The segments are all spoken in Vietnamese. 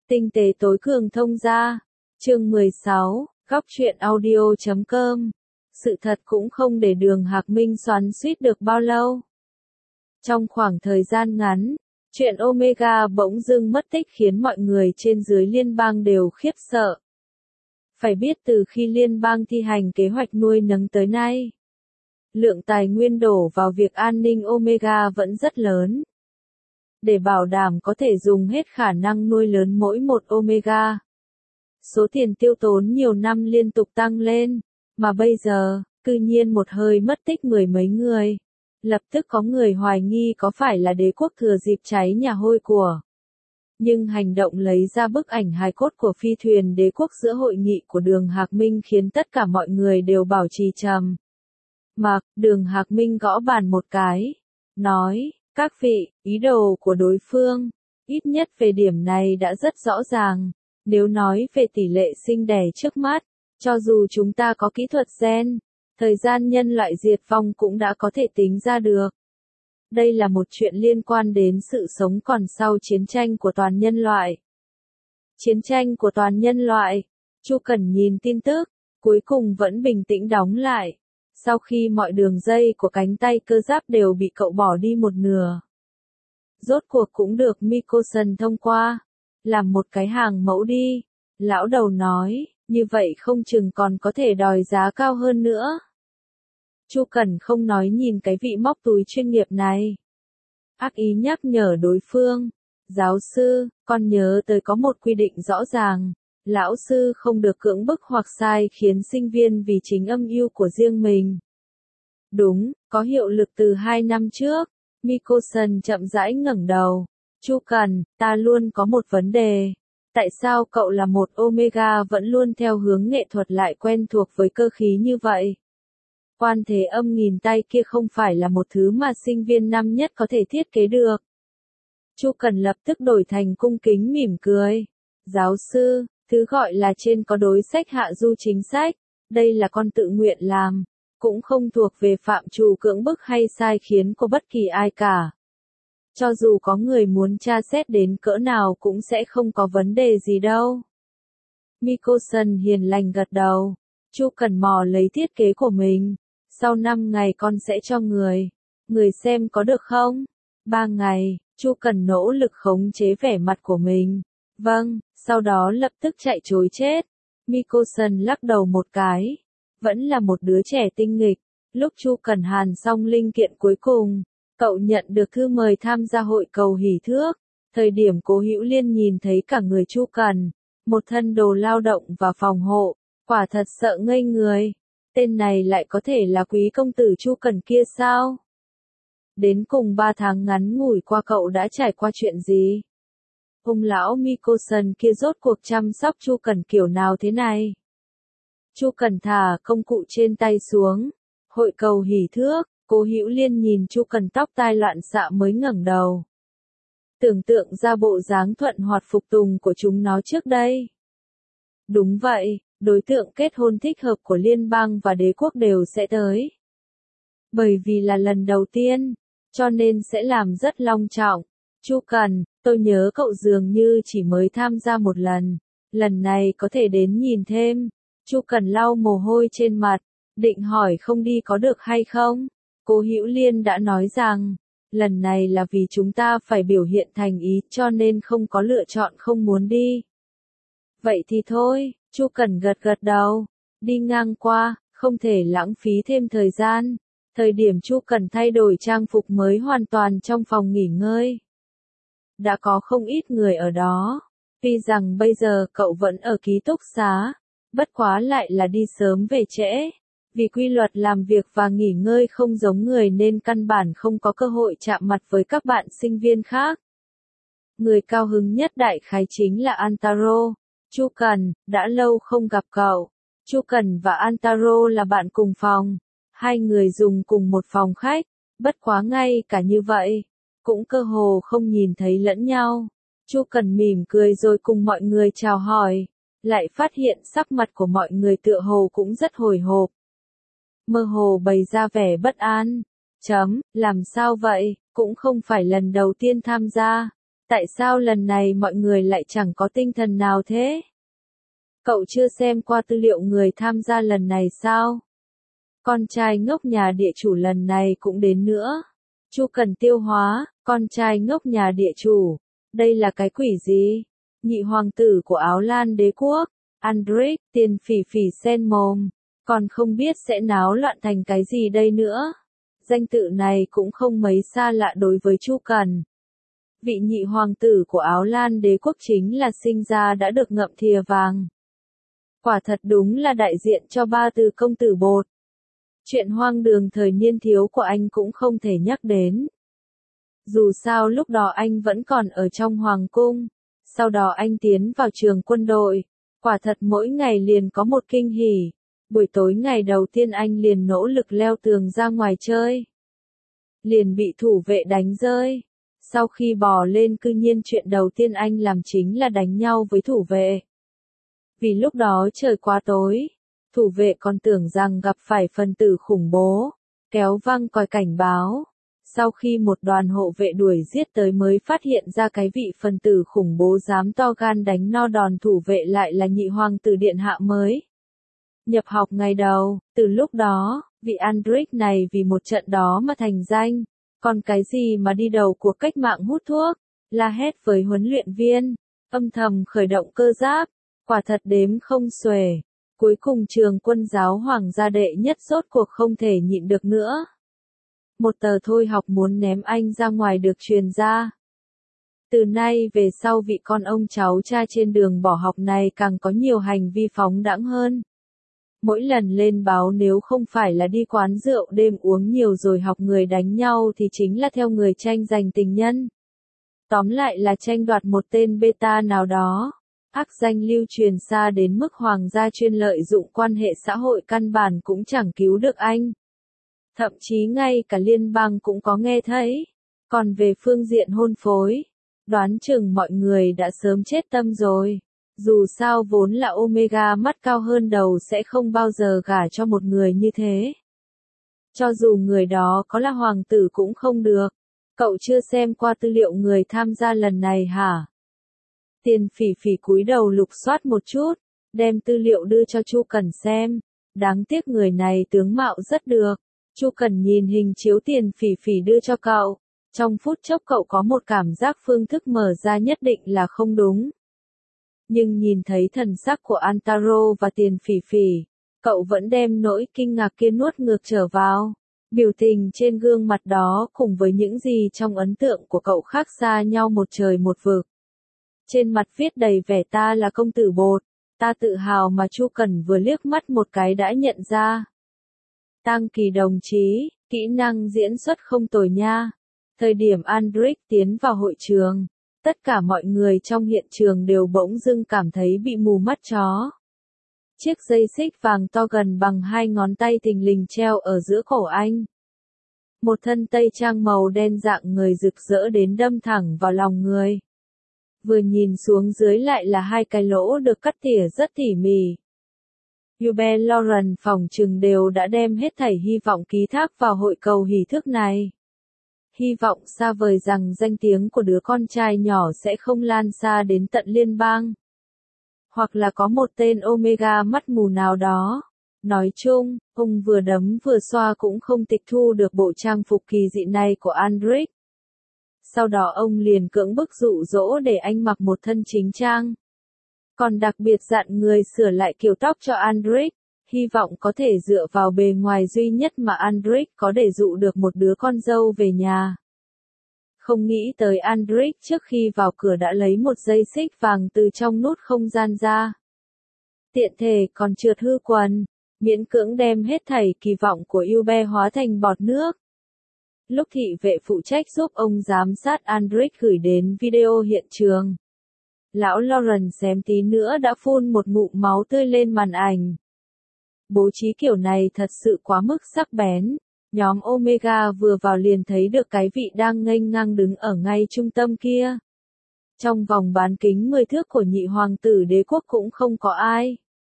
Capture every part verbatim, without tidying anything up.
Tinh tế tối cường thông gia. Chương mười sáu, góc truyện audio chấm com. Sự thật cũng không để Đường Hạc Minh xoắn xuýt được bao lâu. Trong khoảng thời gian ngắn, chuyện Omega bỗng dưng mất tích khiến mọi người trên dưới liên bang đều khiếp sợ. Phải biết từ khi liên bang thi hành kế hoạch nuôi nấng tới nay, lượng tài nguyên đổ vào việc an ninh Omega vẫn rất lớn. Để bảo đảm có thể dùng hết khả năng nuôi lớn mỗi một Omega, số tiền tiêu tốn nhiều năm liên tục tăng lên, mà bây giờ, cư nhiên một hơi mất tích mười mấy người. Lập tức có người hoài nghi có phải là đế quốc thừa dịp cháy nhà hôi của. Nhưng hành động lấy ra bức ảnh hài cốt của phi thuyền đế quốc giữa hội nghị của Đường Hạc Minh khiến tất cả mọi người đều bảo trì trầm mặc. Đường Hạc Minh gõ bàn một cái, nói, các vị, ý đồ của đối phương, ít nhất về điểm này đã rất rõ ràng. Nếu nói về tỷ lệ sinh đẻ trước mắt, cho dù chúng ta có kỹ thuật gen, thời gian nhân loại diệt vong cũng đã có thể tính ra được. Đây là một chuyện liên quan đến sự sống còn sau chiến tranh của toàn nhân loại. Chiến tranh của toàn nhân loại. Chu Cẩn nhìn tin tức, cuối cùng vẫn bình tĩnh đóng lại. Sau khi mọi đường dây của cánh tay cơ giáp đều bị cậu bỏ đi một nửa, rốt cuộc cũng được Michelson thông qua. Làm một cái hàng mẫu đi. Lão đầu nói, như vậy không chừng còn có thể đòi giá cao hơn nữa. Chu Cẩn không nói nhìn cái vị móc túi chuyên nghiệp này. Ác ý nhắc nhở đối phương. Giáo sư, con nhớ tới có một quy định rõ ràng. Lão sư không được cưỡng bức hoặc sai khiến sinh viên vì chính âm mưu của riêng mình. Đúng, có hiệu lực từ hai năm trước. Michelson chậm rãi ngẩng đầu. Chu Cẩn, ta luôn có một vấn đề. Tại sao cậu là một Omega vẫn luôn theo hướng nghệ thuật lại quen thuộc với cơ khí như vậy? Quan thế âm nghìn tay kia không phải là một thứ mà sinh viên năm nhất có thể thiết kế được. Chu Cẩn lập tức đổi thành cung kính mỉm cười. Giáo sư, thứ gọi là trên có đối sách hạ du chính sách, đây là con tự nguyện làm, cũng không thuộc về phạm trù cưỡng bức hay sai khiến của bất kỳ ai cả. Cho dù có người muốn tra xét đến cỡ nào cũng sẽ không có vấn đề gì đâu. Michelson hiền lành gật đầu. Chu Cẩn mò lấy thiết kế của mình. Sau năm ngày con sẽ cho người. Người xem có được không? Ba ngày, Chu Cẩn nỗ lực khống chế vẻ mặt của mình. Vâng, sau đó lập tức chạy trối chết. Michelson lắc đầu một cái. Vẫn là một đứa trẻ tinh nghịch. Lúc Chu Cẩn hàn xong linh kiện cuối cùng, cậu nhận được thư mời tham gia hội cầu hỷ thước. Thời điểm Cố Hữu Liên nhìn thấy cả người Chu Cẩn, một thân đồ lao động và phòng hộ, quả thật sợ ngây người. Tên này lại có thể là quý công tử Chu Cẩn kia sao? Đến cùng ba tháng ngắn ngủi qua cậu đã trải qua chuyện gì? Ông lão Michelson kia rốt cuộc chăm sóc Chu Cẩn kiểu nào thế này? Chu Cẩn thả công cụ trên tay xuống. Hội cầu hỷ thước. Cố Hữu Liên nhìn Chu Cẩn tóc tai loạn xạ mới ngẩng đầu. Tưởng tượng ra bộ dáng thuận hoạt phục tùng của chúng nó trước đây. Đúng vậy, đối tượng kết hôn thích hợp của liên bang và đế quốc đều sẽ tới. Bởi vì là lần đầu tiên, cho nên sẽ làm rất long trọng. Chu Cẩn, tôi nhớ cậu dường như chỉ mới tham gia một lần. Lần này có thể đến nhìn thêm. Chu Cẩn lau mồ hôi trên mặt, định hỏi không đi có được hay không? Cố Hữu Liên đã nói rằng, lần này là vì chúng ta phải biểu hiện thành ý cho nên không có lựa chọn không muốn đi. Vậy thì thôi, Chu Cẩn gật gật đầu, đi ngang qua, không thể lãng phí thêm thời gian. Thời điểm Chu Cẩn thay đổi trang phục mới hoàn toàn trong phòng nghỉ ngơi. Đã có không ít người ở đó, tuy rằng bây giờ cậu vẫn ở ký túc xá, bất quá lại là đi sớm về trễ. Vì quy luật làm việc và nghỉ ngơi không giống người nên căn bản không có cơ hội chạm mặt với các bạn sinh viên khác. Người cao hứng nhất đại khái chính là Antaro. Chu Cẩn, đã lâu không gặp cậu. Chu Cẩn và Antaro là bạn cùng phòng. Hai người dùng cùng một phòng khách, bất quá ngay cả như vậy, cũng cơ hồ không nhìn thấy lẫn nhau. Chu Cẩn mỉm cười rồi cùng mọi người chào hỏi, lại phát hiện sắc mặt của mọi người tựa hồ cũng rất hồi hộp. Mơ hồ bày ra vẻ bất an. Chấm, làm sao vậy, cũng không phải lần đầu tiên tham gia. Tại sao lần này mọi người lại chẳng có tinh thần nào thế? Cậu chưa xem qua tư liệu người tham gia lần này sao? Con trai ngốc nhà địa chủ lần này cũng đến nữa. Chu Cần tiêu hóa, con trai ngốc nhà địa chủ. Đây là cái quỷ gì? Nhị hoàng tử của Áo Lan đế quốc, Andric, tiền phỉ phỉ sen mồm. Còn không biết sẽ náo loạn thành cái gì đây nữa. Danh tự này cũng không mấy xa lạ đối với Chu Cần. Vị nhị hoàng tử của Áo Lan đế quốc chính là sinh ra đã được ngậm thìa vàng. Quả thật đúng là đại diện cho ba từ công tử bột. Chuyện hoang đường thời niên thiếu của anh cũng không thể nhắc đến. Dù sao lúc đó anh vẫn còn ở trong hoàng cung, sau đó anh tiến vào trường quân đội. Quả thật mỗi ngày liền có một kinh hỉ. Buổi tối ngày đầu tiên anh liền nỗ lực leo tường ra ngoài chơi. Liền bị thủ vệ đánh rơi. Sau khi bò lên cư nhiên chuyện đầu tiên anh làm chính là đánh nhau với thủ vệ. Vì lúc đó trời quá tối, thủ vệ còn tưởng rằng gặp phải phần tử khủng bố, kéo vang còi cảnh báo. Sau khi một đoàn hộ vệ đuổi giết tới mới phát hiện ra cái vị phần tử khủng bố dám to gan đánh no đòn thủ vệ lại là nhị hoàng tử điện hạ mới. Nhập học ngày đầu, từ lúc đó, vị Andric này vì một trận đó mà thành danh. Còn cái gì mà đi đầu cuộc cách mạng hút thuốc, la hét với huấn luyện viên, âm thầm khởi động cơ giáp, quả thật đếm không xuể. Cuối cùng trường quân giáo hoàng gia đệ nhất rốt cuộc không thể nhịn được nữa. Một tờ thôi học muốn ném anh ra ngoài được truyền ra. Từ nay về sau vị con ông cháu cha trên đường bỏ học này càng có nhiều hành vi phóng đãng hơn. Mỗi lần lên báo nếu không phải là đi quán rượu đêm uống nhiều rồi học người đánh nhau thì chính là theo người tranh giành tình nhân. Tóm lại là tranh đoạt một tên beta nào đó. Ác danh lưu truyền xa đến mức hoàng gia chuyên lợi dụng quan hệ xã hội căn bản cũng chẳng cứu được anh. Thậm chí ngay cả liên bang cũng có nghe thấy. Còn về phương diện hôn phối, đoán chừng mọi người đã sớm chết tâm rồi. Dù sao vốn là Omega mắt cao hơn đầu sẽ không bao giờ gả cho một người như thế. Cho dù người đó có là hoàng tử cũng không được. Cậu chưa xem qua tư liệu người tham gia lần này hả? Tiền phỉ phỉ cúi đầu lục soát một chút, đem tư liệu đưa cho Chu Cần xem. Đáng tiếc người này tướng mạo rất được. Chu Cần nhìn hình chiếu tiền phỉ phỉ đưa cho cậu. Trong phút chốc cậu có một cảm giác phương thức mở ra nhất định là không đúng. Nhưng nhìn thấy thần sắc của Antaro và tiền phỉ phỉ, cậu vẫn đem nỗi kinh ngạc kia nuốt ngược trở vào. Biểu tình trên gương mặt đó cùng với những gì trong ấn tượng của cậu khác xa nhau một trời một vực. Trên mặt viết đầy vẻ ta là công tử bột, ta tự hào mà Chu Cần vừa liếc mắt một cái đã nhận ra. Tăng Kỳ đồng chí, kỹ năng diễn xuất không tồi nha. Thời điểm Andric tiến vào hội trường, tất cả mọi người trong hiện trường đều bỗng dưng cảm thấy bị mù mắt chó. Chiếc dây xích vàng to gần bằng hai ngón tay thình lình treo ở giữa cổ anh. Một thân tây trang màu đen dạng người rực rỡ đến đâm thẳng vào lòng người. Vừa nhìn xuống dưới lại là hai cái lỗ được cắt tỉa rất tỉ mỉ. Hubert Lauren phòng trừng đều đã đem hết thảy hy vọng ký thác vào hội cầu hỷ thức này. Hy vọng xa vời rằng danh tiếng của đứa con trai nhỏ sẽ không lan xa đến tận liên bang. Hoặc là có một tên Omega mắt mù nào đó. Nói chung, ông vừa đấm vừa xoa cũng không tịch thu được bộ trang phục kỳ dị này của Andric. Sau đó ông liền cưỡng bức dụ dỗ để anh mặc một thân chính trang. Còn đặc biệt dặn người sửa lại kiểu tóc cho Andric, hy vọng có thể dựa vào bề ngoài duy nhất mà Andric có để dụ được một đứa con dâu về nhà. Không nghĩ tới Andric trước khi vào cửa đã lấy một dây xích vàng từ trong nút không gian ra. Tiện thể còn trượt hư quần, miễn cưỡng đem hết thảy kỳ vọng của Hubert hóa thành bọt nước. Lúc thị vệ phụ trách giúp ông giám sát Andric gửi đến video hiện trường. Lão Lauren xém tí nữa đã phun một ngụm máu tươi lên màn ảnh. Bố trí kiểu này thật sự quá mức sắc bén. Nhóm Omega vừa vào liền thấy được cái vị đang nghênh ngang đứng ở ngay trung tâm kia. Trong vòng bán kính mười thước của nhị hoàng tử đế quốc cũng không có ai.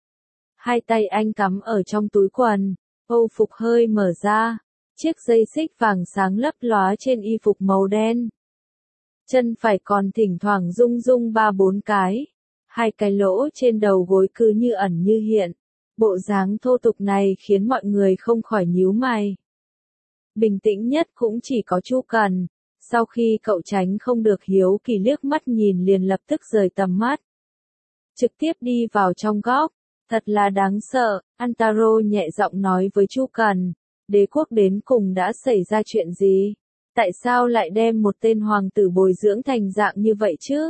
Hai tay anh cắm ở trong túi quần, âu phục hơi mở ra, chiếc dây xích vàng sáng lấp lóa trên y phục màu đen. Chân phải còn thỉnh thoảng rung rung ba bốn cái. Hai cái lỗ trên đầu gối cứ như ẩn như hiện. Bộ dáng thô tục này khiến mọi người không khỏi nhíu mày. Bình tĩnh nhất cũng chỉ có Chu Cần. Sau khi cậu tránh không được hiếu kỳ liếc mắt nhìn liền lập tức rời tầm mắt. Trực tiếp đi vào trong góc. Thật là đáng sợ, Antaro nhẹ giọng nói với Chu Cần. Đế quốc đến cùng đã xảy ra chuyện gì? Tại sao lại đem một tên hoàng tử bồi dưỡng thành dạng như vậy chứ?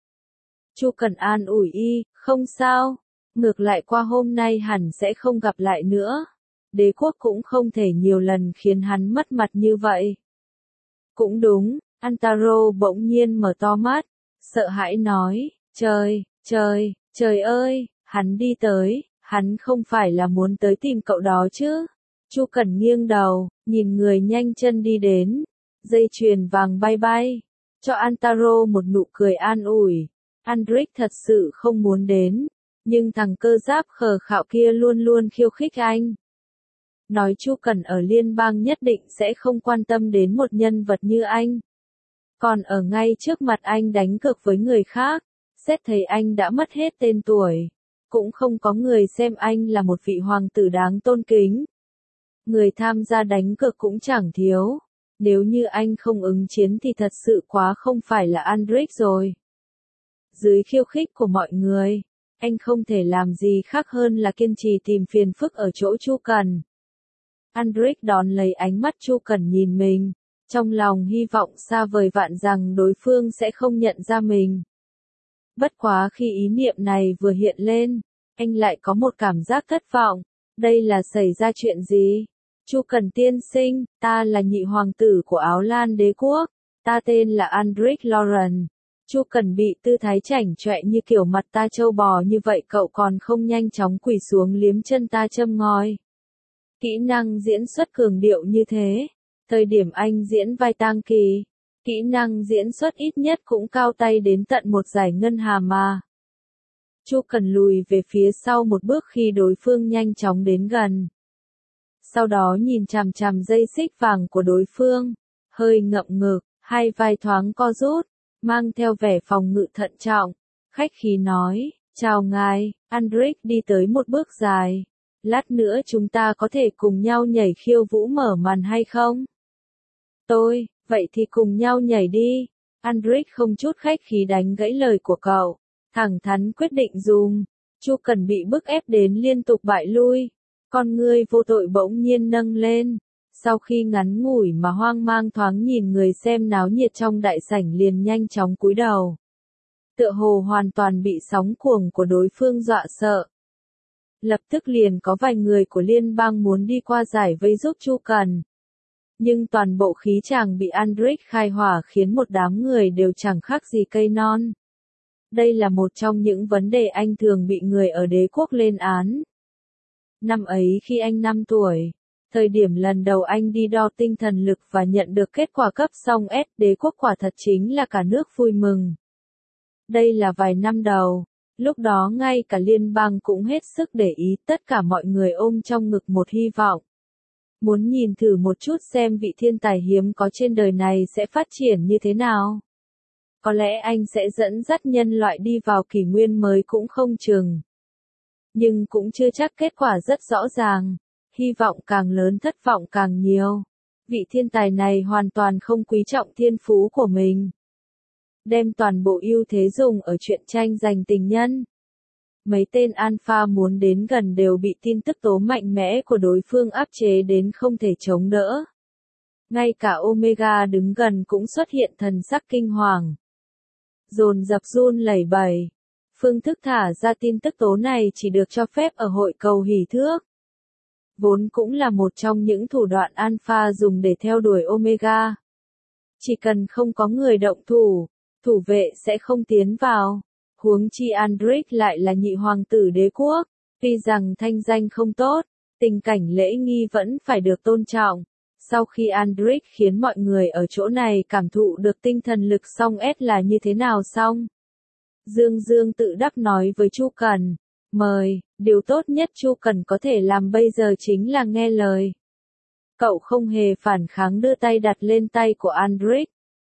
Chu Cần an ủi y, không sao. Ngược lại qua hôm nay hẳn sẽ không gặp lại nữa. Đế quốc cũng không thể nhiều lần khiến hắn mất mặt như vậy. Cũng đúng, Antaro bỗng nhiên mở to mắt, sợ hãi nói, trời, trời, trời ơi, hắn đi tới, hắn không phải là muốn tới tìm cậu đó chứ. Chu Cần nghiêng đầu, nhìn người nhanh chân đi đến, dây chuyền vàng bay bay, cho Antaro một nụ cười an ủi. Andric thật sự không muốn đến, nhưng thằng cơ giáp khờ khạo kia luôn luôn khiêu khích anh. Nói Chu Cần ở liên bang nhất định sẽ không quan tâm đến một nhân vật như anh. Còn ở ngay trước mặt anh đánh cược với người khác, xét thấy anh đã mất hết tên tuổi. Cũng không có người xem anh là một vị hoàng tử đáng tôn kính. Người tham gia đánh cược cũng chẳng thiếu. Nếu như anh không ứng chiến thì thật sự quá không phải là Andric rồi. Dưới khiêu khích của mọi người, anh không thể làm gì khác hơn là kiên trì tìm phiền phức ở chỗ Chu Cần. Andric đón lấy ánh mắt Chu Cần nhìn mình, trong lòng hy vọng xa vời vạn rằng đối phương sẽ không nhận ra mình. Bất quá khi ý niệm này vừa hiện lên, anh lại có một cảm giác thất vọng. Đây là xảy ra chuyện gì? Chu Cần tiên sinh, ta là nhị hoàng tử của Áo Lan đế quốc, ta tên là Andric Lauren. Chu Cần bị tư thái chảnh chọe như kiểu mặt ta trâu bò như vậy cậu còn không nhanh chóng quỳ xuống liếm chân ta châm ngòi. Kỹ năng diễn xuất cường điệu như thế, thời điểm anh diễn vai tang kỳ, kỹ năng diễn xuất ít nhất cũng cao tay đến tận một giải ngân hà mà. Chu Cần lùi về phía sau một bước khi đối phương nhanh chóng đến gần. Sau đó nhìn chằm chằm dây xích vàng của đối phương, hơi ngậm ngực, hai vai thoáng co rút, mang theo vẻ phòng ngự thận trọng, khách khí nói, chào ngài, Andric đi tới một bước dài. Lát nữa chúng ta có thể cùng nhau nhảy khiêu vũ mở màn hay không? Tôi, vậy thì cùng nhau nhảy đi. Andric không chút khách khí đánh gãy lời của cậu, thẳng thắn quyết định dùng. Chu Cần bị bức ép đến liên tục bại lui, con ngươi vô tội bỗng nhiên nâng lên. Sau khi ngắn ngủi mà hoang mang thoáng nhìn người xem náo nhiệt trong đại sảnh liền nhanh chóng cúi đầu. Tựa hồ hoàn toàn bị sóng cuồng của đối phương dọa sợ. Lập tức liền có vài người của liên bang muốn đi qua giải vây giúp Chu Cần. Nhưng toàn bộ khí chàng bị Andric khai hỏa khiến một đám người đều chẳng khác gì cây non. Đây là một trong những vấn đề anh thường bị người ở đế quốc lên án. Năm ấy khi anh năm tuổi, thời điểm lần đầu anh đi đo tinh thần lực và nhận được kết quả cấp song S đế quốc quả thật chính là cả nước vui mừng. Đây là vài năm đầu, lúc đó ngay cả liên bang cũng hết sức để ý, tất cả mọi người ôm trong ngực một hy vọng. Muốn nhìn thử một chút xem vị thiên tài hiếm có trên đời này sẽ phát triển như thế nào. Có lẽ anh sẽ dẫn dắt nhân loại đi vào kỷ nguyên mới cũng không chừng. Nhưng cũng chưa chắc, kết quả rất rõ ràng. Hy vọng càng lớn thất vọng càng nhiều. Vị thiên tài này hoàn toàn không quý trọng thiên phú của mình. Đem toàn bộ ưu thế dùng ở chuyện tranh giành tình nhân. Mấy tên alpha muốn đến gần đều bị tin tức tố mạnh mẽ của đối phương áp chế đến không thể chống đỡ. Ngay cả Omega đứng gần cũng xuất hiện thần sắc kinh hoàng. Dồn dập run lẩy bẩy. Phương thức thả ra tin tức tố này chỉ được cho phép ở hội cầu hỷ thước. Vốn cũng là một trong những thủ đoạn alpha dùng để theo đuổi Omega. Chỉ cần không có người động thủ, thủ vệ sẽ không tiến vào. Huống chi Andric lại là nhị hoàng tử đế quốc, tuy rằng thanh danh không tốt, tình cảnh lễ nghi vẫn phải được tôn trọng. Sau khi Andric khiến mọi người ở chỗ này cảm thụ được tinh thần lực song S là như thế nào xong. Dương Dương tự đắc nói với Chu Cần, mời, điều tốt nhất Chu Cần có thể làm bây giờ chính là nghe lời. Cậu không hề phản kháng đưa tay đặt lên tay của Andric.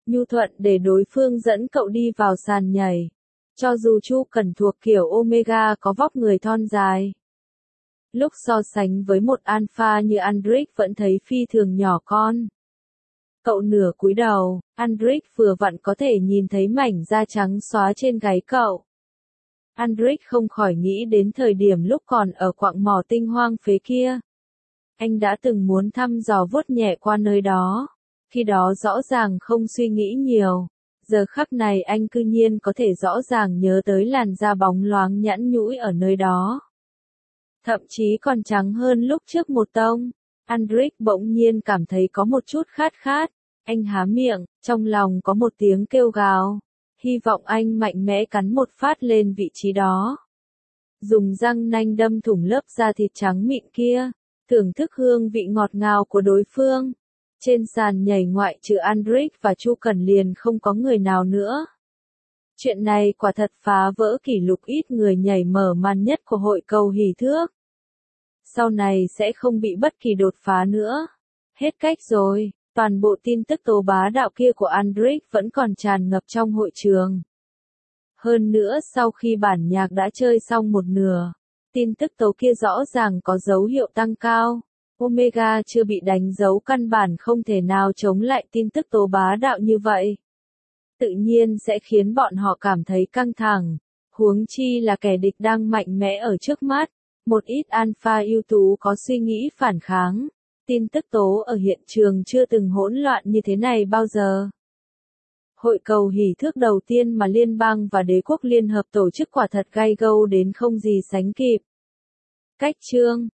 nhu thuận để đối phương dẫn cậu đi vào sàn nhảy. Cho dù Chu Cẩn thuộc kiểu Omega có vóc người thon dài. Lúc so sánh với một alpha như Andric vẫn thấy phi thường nhỏ con. Cậu nửa cúi đầu, Andric vừa vặn có thể nhìn thấy mảnh da trắng xóa trên gáy cậu. Andric không khỏi nghĩ đến thời điểm lúc còn ở quặng mỏ tinh hoang phế kia. Anh đã từng muốn thăm dò vuốt nhẹ qua nơi đó. Khi đó rõ ràng không suy nghĩ nhiều. Giờ khắc này anh cư nhiên có thể rõ ràng nhớ tới làn da bóng loáng nhẵn nhũi ở nơi đó. Thậm chí còn trắng hơn lúc trước một tông. Andric bỗng nhiên cảm thấy có một chút khát khát. Anh há miệng, trong lòng có một tiếng kêu gào. Hy vọng anh mạnh mẽ cắn một phát lên vị trí đó. Dùng răng nanh đâm thủng lớp da thịt trắng mịn kia. Thưởng thức hương vị ngọt ngào của đối phương. Trên sàn nhảy ngoại trừ Andric và Chu Cẩn liền không có người nào nữa. Chuyện này quả thật phá vỡ kỷ lục ít người nhảy mở màn nhất của hội cầu hỷ thước. Sau này sẽ không bị bất kỳ đột phá nữa. Hết cách rồi, toàn bộ tin tức tố bá đạo kia của Andric vẫn còn tràn ngập trong hội trường. Hơn nữa sau khi bản nhạc đã chơi xong một nửa, tin tức tố kia rõ ràng có dấu hiệu tăng cao. Omega chưa bị đánh dấu căn bản không thể nào chống lại tin tức tố bá đạo như vậy. Tự nhiên sẽ khiến bọn họ cảm thấy căng thẳng, huống chi là kẻ địch đang mạnh mẽ ở trước mắt. Một ít alpha ưu tú có suy nghĩ phản kháng. Tin tức tố ở hiện trường chưa từng hỗn loạn như thế này bao giờ. Hội cầu hỷ thước đầu tiên mà liên bang và đế quốc liên hợp tổ chức quả thật gay gâu đến không gì sánh kịp. Cách chương